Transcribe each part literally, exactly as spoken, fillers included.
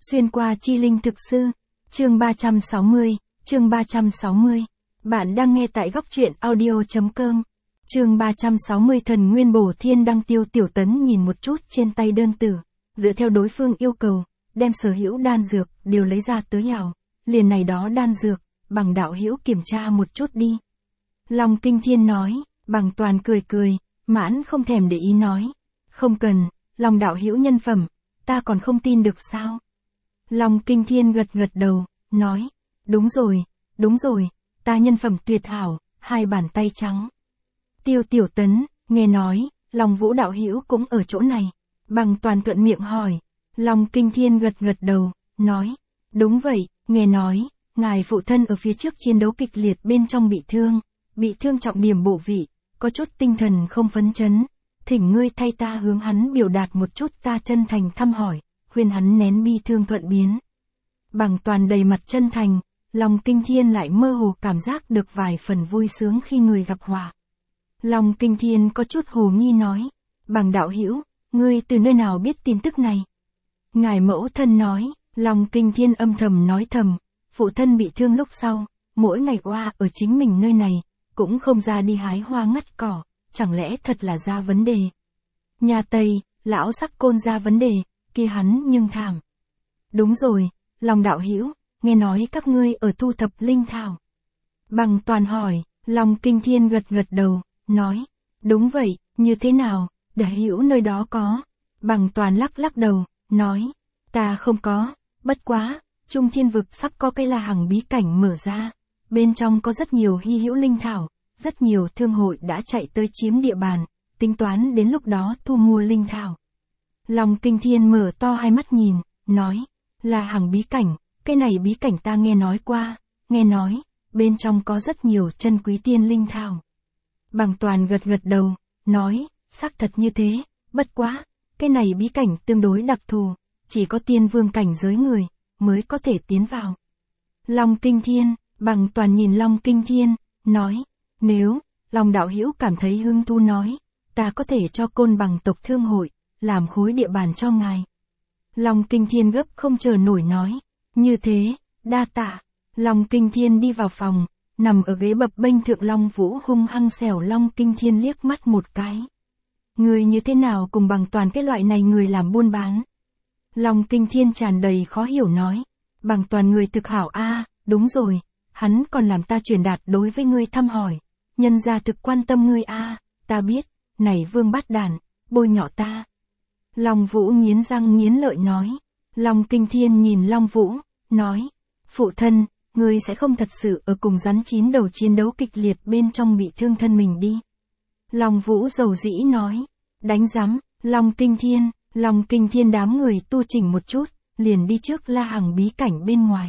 Xuyên qua chi linh thực sư, chương ba trăm sáu mươi, chương ba trăm sáu mươi. Bạn đang nghe tại góc truyện audio.com. Chương ba trăm sáu mươi Thần Nguyên Bổ Thiên Đăng. Tiêu Tiểu Tấn nhìn một chút trên tay đơn tử, dựa theo đối phương yêu cầu, đem sở hữu đan dược đều lấy ra tới hảo, liền này đó đan dược, Bằng đạo hữu kiểm tra một chút đi. Long Kinh Thiên nói, Bằng Toàn cười cười, mãn không thèm để ý nói, không cần, Long đạo hữu nhân phẩm, ta còn không tin được sao? Long Kinh Thiên gật gật đầu, nói, đúng rồi, đúng rồi, ta nhân phẩm tuyệt hảo, hai bàn tay trắng. Tiêu Tiểu Tấn, nghe nói, Long Vũ đạo hữu cũng ở chỗ này. Bằng Toàn thuận miệng hỏi. Long Kinh Thiên gật gật đầu, nói, đúng vậy, nghe nói, ngài phụ thân ở phía trước chiến đấu kịch liệt bên trong bị thương, bị thương trọng điểm bộ vị, có chút tinh thần không phấn chấn, thỉnh ngươi thay ta hướng hắn biểu đạt một chút ta chân thành thăm hỏi, khuyên hắn nén bi thương thuận biến. Bằng Toàn đầy mặt chân thành, Long Kinh Thiên lại mơ hồ cảm giác được vài phần vui sướng khi người gặp họa. Long Kinh Thiên có chút hồ nghi nói, Bằng đạo hữu, ngươi từ nơi nào biết tin tức này? Ngài mẫu thân nói, Long Kinh Thiên âm thầm nói thầm, phụ thân bị thương lúc sau, mỗi ngày oa ở chính mình nơi này, cũng không ra đi hái hoa ngắt cỏ, chẳng lẽ thật là ra vấn đề? Nhà Tây, lão sắc côn ra vấn đề, kia hắn nhưng thảm. Đúng rồi, Long đạo hữu, nghe nói các ngươi ở thu thập linh thảo. Bằng Toàn hỏi, Long Kinh Thiên gật gật đầu, nói, đúng vậy, như thế nào, đạo hữu nơi đó có. Bằng Toàn lắc lắc đầu, nói, ta không có, bất quá, Trung Thiên Vực sắp có cái La Hằng bí cảnh mở ra, bên trong có rất nhiều hy hữu linh thảo, rất nhiều thương hội đã chạy tới chiếm địa bàn, tính toán đến lúc đó thu mua linh thảo. Long Kinh Thiên mở to hai mắt nhìn, nói, La Hằng bí cảnh, cái này bí cảnh ta nghe nói qua, nghe nói, bên trong có rất nhiều chân quý tiên linh thảo. Bằng Toàn gật gật đầu, nói, xác thật như thế, bất quá, cái này bí cảnh tương đối đặc thù, chỉ có tiên vương cảnh giới người, mới có thể tiến vào. Long Kinh Thiên, Bằng Toàn nhìn Long Kinh Thiên, nói, nếu, Long đạo hữu cảm thấy hứng thú nói, ta có thể cho Côn Bằng tộc thương hội, làm khối địa bàn cho ngài. Long Kinh Thiên gấp không chờ nổi nói, như thế, đa tạ. Long Kinh Thiên đi vào phòng, nằm ở ghế bập bênh thượng Long Vũ hung hăng xẻo Long Kinh Thiên liếc mắt một cái. Người như thế nào cùng Bằng Toàn cái loại này người làm buôn bán? Long Kinh Thiên tràn đầy khó hiểu nói, Bằng Toàn người thực hảo a, đúng rồi, hắn còn làm ta truyền đạt đối với ngươi thăm hỏi, nhân gia thực quan tâm ngươi a, ta biết, này vương bát đàn, bôi nhọ ta. Long Vũ nghiến răng nghiến lợi nói, Long Kinh Thiên nhìn Long Vũ, nói, phụ thân, ngươi sẽ không thật sự ở cùng rắn chín đầu chiến đấu kịch liệt bên trong bị thương thân mình đi. Long Vũ dầu dĩ nói, đánh rắm, Long Kinh Thiên, Long Kinh Thiên đám người tu chỉnh một chút, liền đi trước La Hằng bí cảnh bên ngoài.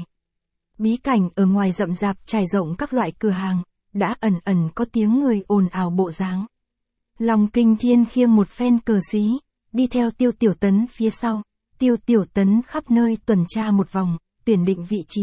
Bí cảnh ở ngoài rậm rạp trải rộng các loại cửa hàng, đã ẩn ẩn có tiếng người ồn ào bộ dáng. Long Kinh Thiên khiêng một phen cờ xí, đi theo Tiêu Tiểu Tấn phía sau, Tiêu Tiểu Tấn khắp nơi tuần tra một vòng, tuyển định vị trí.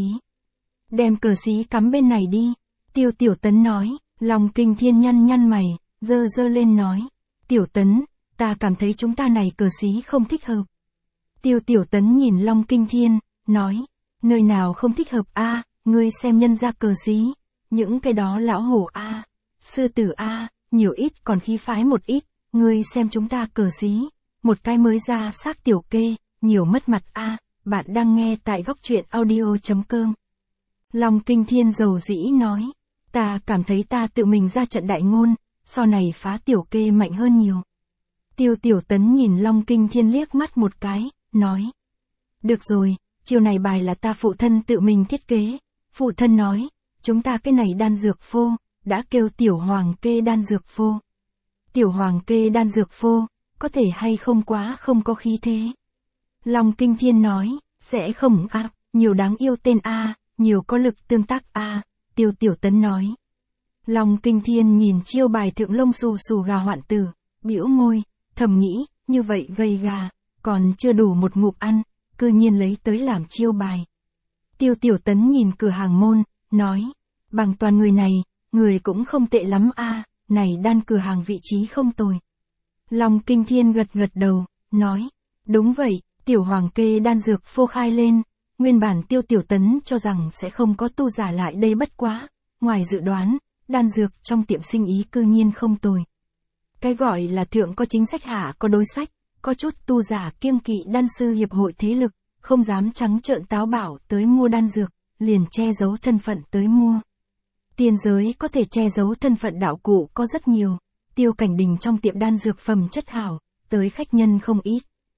Đem cờ xí cắm bên này đi, Tiêu Tiểu Tấn nói, Long Kinh Thiên nhăn nhăn mày, dơ dơ lên nói, Tiểu Tấn, ta cảm thấy chúng ta này cờ xí không thích hợp. Tiêu Tiểu Tấn nhìn Long Kinh Thiên, nói, nơi nào không thích hợp a, ngươi xem nhân ra cờ xí, những cái đó lão hổ a, sư tử a, nhiều ít còn khí phái một ít, ngươi xem chúng ta cờ xí, một cái mới ra xác tiểu kê, nhiều mất mặt a. Bạn đang nghe tại góc truyện audio.com. Long Kinh Thiên dầu dĩ nói, ta cảm thấy ta tự mình ra trận đại ngôn, so này phá tiểu kê mạnh hơn nhiều. Tiêu Tiểu Tấn nhìn Long Kinh Thiên liếc mắt một cái, nói, được rồi, chiều này bài là ta phụ thân tự mình thiết kế, phụ thân nói, chúng ta cái này đan dược phô, đã kêu tiểu hoàng kê đan dược phô. Tiểu hoàng kê đan dược phô, có thể hay không quá không có khí thế. Long Kinh Thiên nói, sẽ không a, à, nhiều đáng yêu tên a, à, nhiều có lực tương tác a, à, Tiêu Tiểu Tấn nói. Long Kinh Thiên nhìn chiêu bài thượng lông xù xù gà hoạn tử, bĩu môi, thầm nghĩ, như vậy gầy gà, còn chưa đủ một ngụm ăn, cư nhiên lấy tới làm chiêu bài. Tiêu Tiểu Tấn nhìn cửa hàng môn, nói, Bằng Toàn người này, người cũng không tệ lắm a, à, này đan cửa hàng vị trí không tồi. Long Kinh Thiên gật gật đầu, nói, đúng vậy, Tiểu Hoàng kê đan dược phô khai lên, nguyên bản Tiêu Tiểu Tấn cho rằng sẽ không có tu giả lại đây bất quá, ngoài dự đoán, đan dược trong tiệm sinh ý cư nhiên không tồi. Cái gọi là thượng có chính sách hạ có đối sách, có chút tu giả kiêng kỵ đan sư hiệp hội thế lực, không dám trắng trợn táo bạo tới mua đan dược, liền che giấu thân phận tới mua. Tiên giới có thể che giấu thân phận đạo cụ có rất nhiều, Tiêu Cảnh Đình trong tiệm đan dược phẩm chất hảo, tới khách nhân không ít.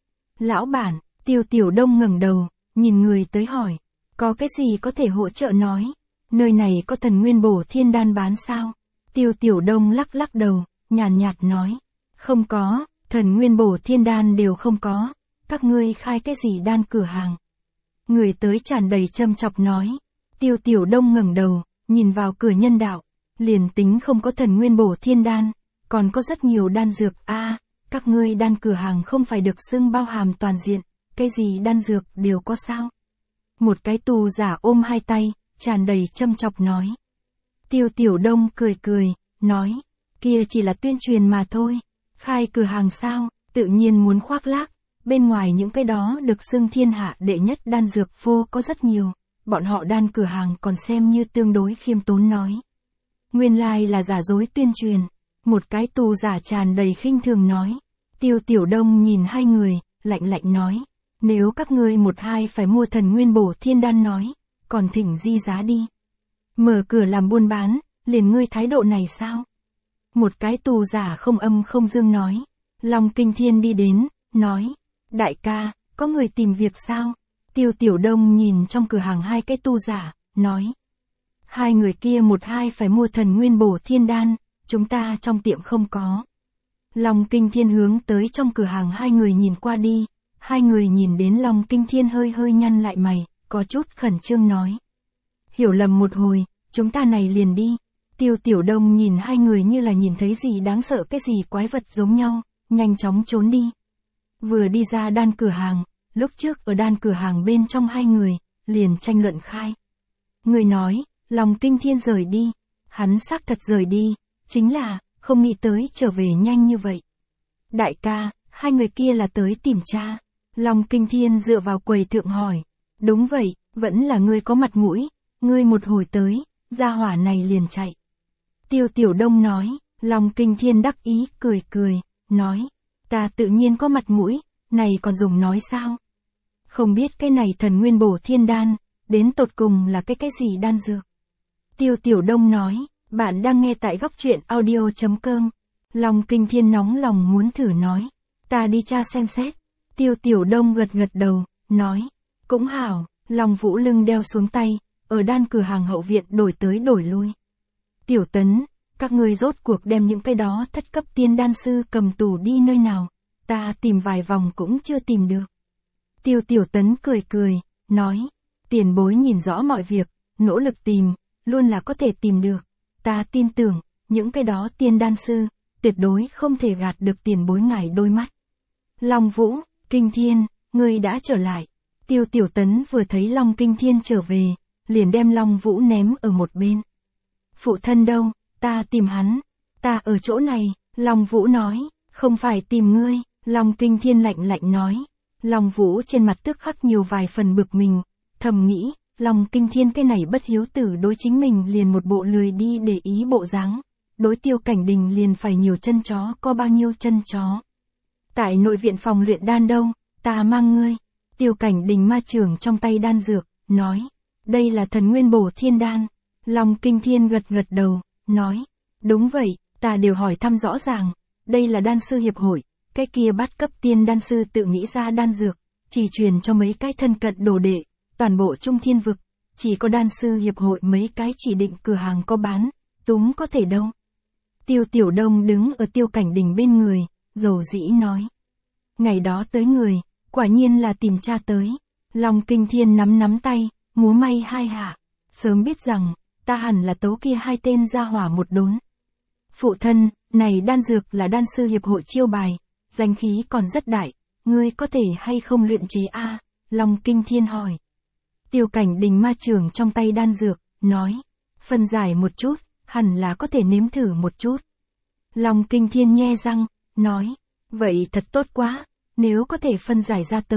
Lão bản, Tiêu Tiểu Đông ngẩng đầu, nhìn người tới hỏi, có cái gì có thể hỗ trợ nói, nơi này có thần nguyên bổ thiên đan bán sao? Tiêu Tiểu Đông lắc lắc đầu, nhàn nhạt, nhạt nói, không có, thần nguyên bổ thiên đan đều không có, các ngươi khai cái gì đan cửa hàng? Người tới tràn đầy châm chọc nói, Tiêu Tiểu Đông ngẩng đầu, nhìn vào cửa nhân đạo, liền tính không có thần nguyên bổ thiên đan, còn có rất nhiều đan dược a, à, các ngươi đan cửa hàng không phải được xưng bao hàm toàn diện, cái gì đan dược đều có sao? Một cái tù giả ôm hai tay, tràn đầy châm chọc nói. Tiêu Tiểu Đông cười cười, nói, kia chỉ là tuyên truyền mà thôi, khai cửa hàng sao, tự nhiên muốn khoác lác, bên ngoài những cái đó được xưng thiên hạ đệ nhất đan dược phô có rất nhiều, bọn họ đan cửa hàng còn xem như tương đối khiêm tốn nói. Nguyên lai là giả dối tuyên truyền, một cái tù giả tràn đầy khinh thường nói. Tiêu Tiểu Đông nhìn hai người, lạnh lạnh nói, nếu các ngươi một hai phải mua thần nguyên bổ thiên đan nói, còn thỉnh di giá đi. Mở cửa làm buôn bán, liền ngươi thái độ này sao? Một cái tù giả không âm không dương nói. Long Kinh Thiên đi đến, nói, đại ca, có người tìm việc sao? Tiêu Tiểu Đông nhìn trong cửa hàng hai cái tù giả, nói, hai người kia một hai phải mua thần nguyên bổ thiên đan, chúng ta trong tiệm không có. Long Kinh Thiên hướng tới trong cửa hàng hai người nhìn qua đi, hai người nhìn đến Long Kinh Thiên hơi hơi nhăn lại mày, có chút khẩn trương nói. Hiểu lầm một hồi, chúng ta này liền đi. Tiêu Tiểu Đông nhìn hai người như là nhìn thấy gì đáng sợ cái gì quái vật giống nhau, nhanh chóng trốn đi. Vừa đi ra đan cửa hàng, lúc trước ở đan cửa hàng bên trong hai người, liền tranh luận khai. Người nói, Long Kinh Thiên rời đi, hắn xác thật rời đi, chính là, không nghĩ tới trở về nhanh như vậy. Đại ca, hai người kia là tới tìm cha. Long Kinh Thiên dựa vào quầy thượng hỏi. Đúng vậy, vẫn là ngươi có mặt mũi, ngươi một hồi tới, gia hỏa này liền chạy. Tiêu Tiểu Đông nói, Long Kinh Thiên đắc ý, cười cười, nói, ta tự nhiên có mặt mũi, này còn dùng nói sao? Không biết cái này thần nguyên bổ thiên đan, đến tột cùng là cái cái gì đan dược? Tiêu Tiểu Đông nói, bạn đang nghe tại góc truyện audio chấm com. Long Kinh Thiên nóng lòng muốn thử nói, ta đi tra xem xét. Tiêu Tiểu Đông gật gật đầu, nói, cũng hảo. Long Vũ lưng đeo xuống tay, ở đan cửa hàng hậu viện đổi tới đổi lui. Tiểu Tấn, các ngươi rốt cuộc đem những cái đó thất cấp tiên đan sư cầm tù đi nơi nào, ta tìm vài vòng cũng chưa tìm được. Tiêu Tiểu Tấn cười cười, nói, tiền bối nhìn rõ mọi việc, nỗ lực tìm, luôn là có thể tìm được. Ta tin tưởng, những cái đó tiên đan sư, tuyệt đối không thể gạt được tiền bối ngài đôi mắt. Long Vũ, Kinh Thiên, ngươi đã trở lại. Tiêu Tiểu Tấn vừa thấy Long Kinh Thiên trở về, liền đem Long Vũ ném ở một bên. Phụ thân đâu, ta tìm hắn, ta ở chỗ này, Long Vũ nói, không phải tìm ngươi, Long Kinh Thiên lạnh lạnh nói. Long Vũ trên mặt tức khắc nhiều vài phần bực mình, thầm nghĩ, Long Kinh Thiên cái này bất hiếu tử đối chính mình liền một bộ lười đi để ý bộ dáng, đối Tiêu Cảnh Đình liền phải nhiều chân chó, có bao nhiêu chân chó. Tại nội viện phòng luyện đan đâu, ta mang ngươi. Tiêu Cảnh Đình ma trưởng trong tay đan dược, nói, đây là thần nguyên bổ thiên đan. Long Kinh Thiên gật gật đầu, nói, đúng vậy, ta đều hỏi thăm rõ ràng, đây là đan sư hiệp hội, cái kia bát cấp tiên đan sư tự nghĩ ra đan dược, chỉ truyền cho mấy cái thân cận đồ đệ, toàn bộ Trung Thiên vực, chỉ có đan sư hiệp hội mấy cái chỉ định cửa hàng có bán, túm có thể đâu. Tiêu Tiểu Đông đứng ở Tiêu Cảnh Đình bên người, dầu dĩ nói, ngày đó tới người, quả nhiên là tìm cha tới. Long Kinh Thiên nắm nắm tay, múa may hai hạ, sớm biết rằng, ta hẳn là tấu kia hai tên gia hỏa một đốn. Phụ thân, này đan dược là đan sư hiệp hội chiêu bài, danh khí còn rất đại, ngươi có thể hay không luyện chế a? Long Kinh Thiên hỏi. Tiêu Cảnh Đình ma trưởng trong tay đan dược, nói, phân giải một chút, hẳn là có thể nếm thử một chút. Long Kinh Thiên nhe răng, nói, vậy thật tốt quá, nếu có thể phân giải ra tới,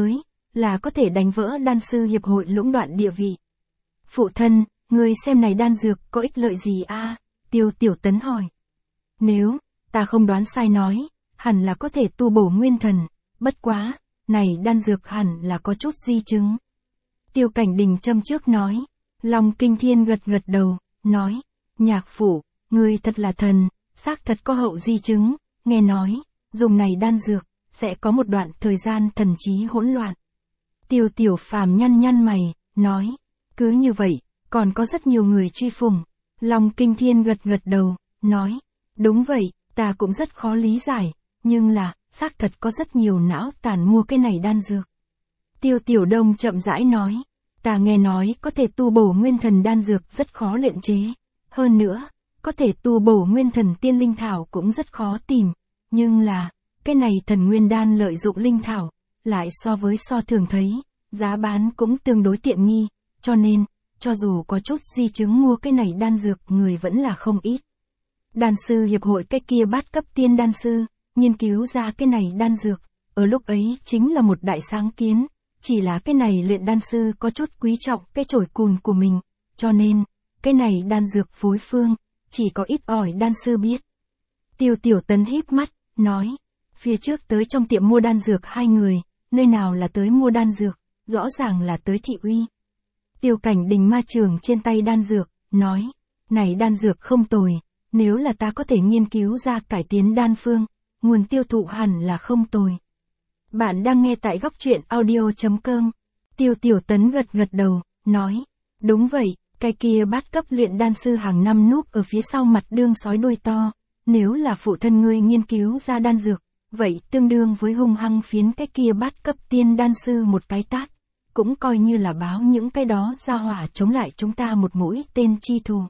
là có thể đánh vỡ đan sư hiệp hội lũng đoạn địa vị. Phụ thân, người xem này đan dược có ích lợi gì a? Tiêu Tiểu Tấn hỏi. Nếu, ta không đoán sai nói, hẳn là có thể tu bổ nguyên thần, bất quá, này đan dược hẳn là có chút di chứng. Tiêu Cảnh Đình châm trước nói. Long Kinh Thiên gật gật đầu, nói, nhạc phụ, người thật là thần, xác thật có hậu di chứng, nghe nói, dùng này đan dược, sẽ có một đoạn thời gian thần trí hỗn loạn. Tiêu Tiểu Phàm nhăn nhăn mày, nói, cứ như vậy, còn có rất nhiều người truy phủng. Long Kinh Thiên gật gật đầu, nói, đúng vậy, ta cũng rất khó lý giải, nhưng là, xác thật có rất nhiều não tàn mua cái này đan dược. Tiêu Tiểu Đông chậm rãi nói, ta nghe nói có thể tu bổ nguyên thần đan dược rất khó luyện chế, hơn nữa, có thể tu bổ nguyên thần tiên linh thảo cũng rất khó tìm, nhưng là, cái này thần nguyên đan lợi dụng linh thảo, lại so với so thường thấy, giá bán cũng tương đối tiện nghi, cho nên, cho dù có chút di chứng mua cái này đan dược người vẫn là không ít. Đan sư hiệp hội cái kia bát cấp tiên đan sư, nghiên cứu ra cái này đan dược, ở lúc ấy chính là một đại sáng kiến, chỉ là cái này luyện đan sư có chút quý trọng cái chổi cùn của mình, cho nên, cái này đan dược phối phương, chỉ có ít ỏi đan sư biết. Tiêu Tiểu Tấn híp mắt, nói, phía trước tới trong tiệm mua đan dược hai người, nơi nào là tới mua đan dược, rõ ràng là tới thị uy. Tiêu Cảnh Đình ma trường trên tay đan dược, nói, này đan dược không tồi, nếu là ta có thể nghiên cứu ra cải tiến đan phương, nguồn tiêu thụ hẳn là không tồi. Bạn đang nghe tại góc truyện audio chấm com. Tiêu Tiểu Tấn gật gật đầu, nói, đúng vậy, cái kia bát cấp luyện đan sư hàng năm núp ở phía sau mặt đương sói đuôi to, nếu là phụ thân ngươi nghiên cứu ra đan dược, vậy tương đương với hung hăng phiến cái kia bát cấp tiên đan sư một cái tát, cũng coi như là báo những cái đó ra hỏa chống lại chúng ta một mũi tên chi thù.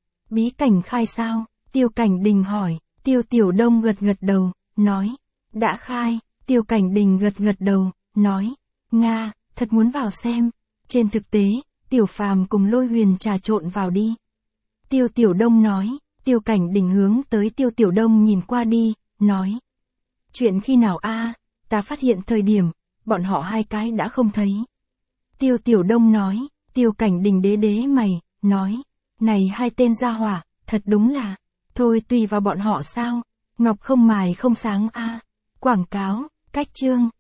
Bí cảnh khai sao? Tiêu Cảnh Đình hỏi. Tiêu Tiểu Đông gật gật đầu, nói, đã khai. Tiêu Cảnh Đình gật gật đầu, nói, Nga, thật muốn vào xem. Trên thực tế, Tiểu Phàm cùng Lôi Huyền trà trộn vào đi. Tiêu Tiểu Đông nói. Tiêu Cảnh Đình hướng tới Tiêu Tiểu Đông nhìn qua đi, nói, chuyện khi nào a? Ta phát hiện thời điểm, bọn họ hai cái đã không thấy. Tiêu Tiểu Đông nói. Tiêu Cảnh Đình đế đế mày, nói, này hai tên gia hỏa, thật đúng là, thôi tùy vào bọn họ sao, ngọc không mài không sáng a. Quảng cáo, cách chương.